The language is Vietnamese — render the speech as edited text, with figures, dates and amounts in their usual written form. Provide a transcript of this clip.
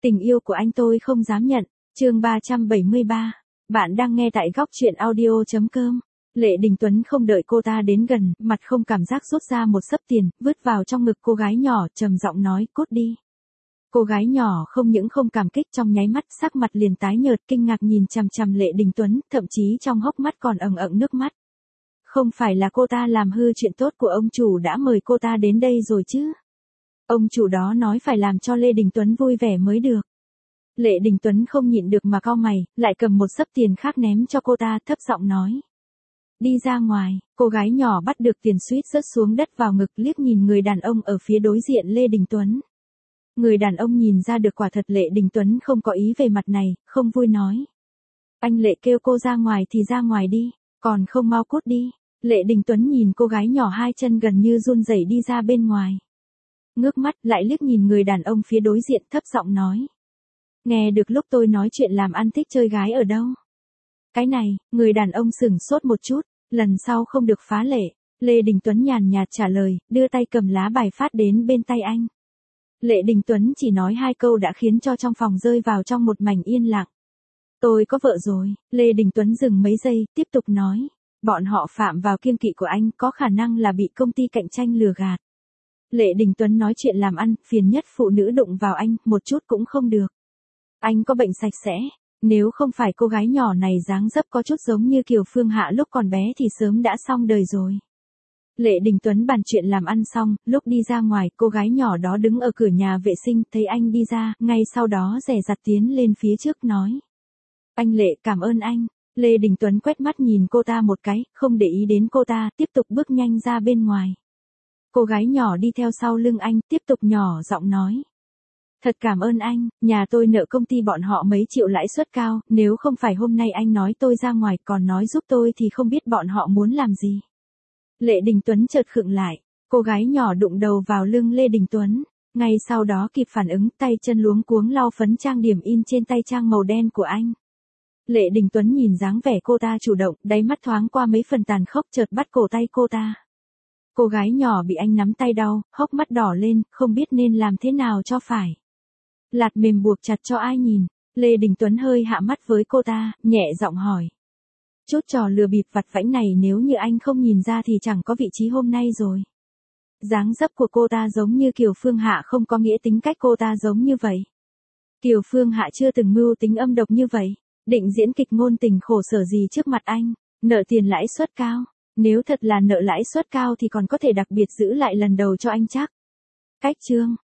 Tình yêu của anh tôi không dám nhận. Chương 373. Bạn đang nghe tại góc truyện audio.com. Lệ Đình Tuấn không đợi cô ta đến gần, mặt không cảm giác rút ra một xấp tiền, vứt vào trong ngực cô gái nhỏ, trầm giọng nói, cút đi. Cô gái nhỏ không những không cảm kích, trong nháy mắt sắc mặt liền tái nhợt, kinh ngạc nhìn chằm chằm Lệ Đình Tuấn, thậm chí trong hốc mắt còn ẩn ẩn nước mắt. Không phải là cô ta làm hư chuyện tốt của ông chủ đã mời cô ta đến đây rồi chứ? Ông chủ đó nói phải làm cho Lê Đình Tuấn vui vẻ mới được. Lệ Đình Tuấn không nhịn được mà cau mày, lại cầm một xấp tiền khác ném cho cô ta, thấp giọng nói. Đi ra ngoài. Cô gái nhỏ bắt được tiền suýt rớt xuống đất vào ngực, liếc nhìn người đàn ông ở phía đối diện Lê Đình Tuấn. Người đàn ông nhìn ra được quả thật Lệ Đình Tuấn không có ý về mặt này, không vui nói. Anh Lệ kêu cô ra ngoài thì ra ngoài đi, còn không mau cút đi. Lệ Đình Tuấn nhìn cô gái nhỏ hai chân gần như run rẩy đi ra bên ngoài. Ngước mắt lại liếc nhìn người đàn ông phía đối diện, thấp giọng nói. Nghe được lúc tôi nói chuyện làm ăn thích chơi gái ở đâu? Cái này, người đàn ông sửng sốt một chút, lần sau không được phá lệ. Lê Đình Tuấn nhàn nhạt trả lời, đưa tay cầm lá bài phát đến bên tay anh. Lệ Đình Tuấn chỉ nói hai câu đã khiến cho trong phòng rơi vào trong một mảnh yên lặng. Tôi có vợ rồi. Lê Đình Tuấn dừng mấy giây, tiếp tục nói. Bọn họ phạm vào kiêng kỵ của anh, có khả năng là bị công ty cạnh tranh lừa gạt. Lệ Đình Tuấn nói chuyện làm ăn, phiền nhất phụ nữ đụng vào anh, một chút cũng không được. Anh có bệnh sạch sẽ, nếu không phải cô gái nhỏ này dáng dấp có chút giống như Kiều Phương Hạ lúc còn bé thì sớm đã xong đời rồi. Lệ Đình Tuấn bàn chuyện làm ăn xong, lúc đi ra ngoài, cô gái nhỏ đó đứng ở cửa nhà vệ sinh, thấy anh đi ra, ngay sau đó dè dặt tiến lên phía trước nói. Anh Lệ, cảm ơn anh. Lê Đình Tuấn quét mắt nhìn cô ta một cái, không để ý đến cô ta, tiếp tục bước nhanh ra bên ngoài. Cô gái nhỏ đi theo sau lưng anh, tiếp tục nhỏ giọng nói. Thật cảm ơn anh, nhà tôi nợ công ty bọn họ mấy triệu lãi suất cao, nếu không phải hôm nay anh nói tôi ra ngoài còn nói giúp tôi thì không biết bọn họ muốn làm gì. Lệ Đình Tuấn chợt khựng lại, cô gái nhỏ đụng đầu vào lưng Lê Đình Tuấn, ngay sau đó kịp phản ứng, tay chân luống cuống lau phấn trang điểm in trên tay trang màu đen của anh. Lệ Đình Tuấn nhìn dáng vẻ cô ta chủ động, đáy mắt thoáng qua mấy phần tàn khốc, chợt bắt cổ tay cô ta. Cô gái nhỏ bị anh nắm tay đau, hốc mắt đỏ lên, không biết nên làm thế nào cho phải. Lạt mềm buộc chặt cho ai nhìn. Lê Đình Tuấn hơi hạ mắt với cô ta, nhẹ giọng hỏi. Chút trò lừa bịp vặt vãnh này nếu như anh không nhìn ra thì chẳng có vị trí hôm nay rồi. Dáng dấp của cô ta giống như Kiều Phương Hạ không có nghĩa tính cách cô ta giống như vậy. Kiều Phương Hạ chưa từng mưu tính âm độc như vậy, định diễn kịch ngôn tình khổ sở gì trước mặt anh, nợ tiền lãi suất cao. Nếu thật là nợ lãi suất cao thì còn có thể đặc biệt giữ lại lần đầu cho anh chắc. Cách chương.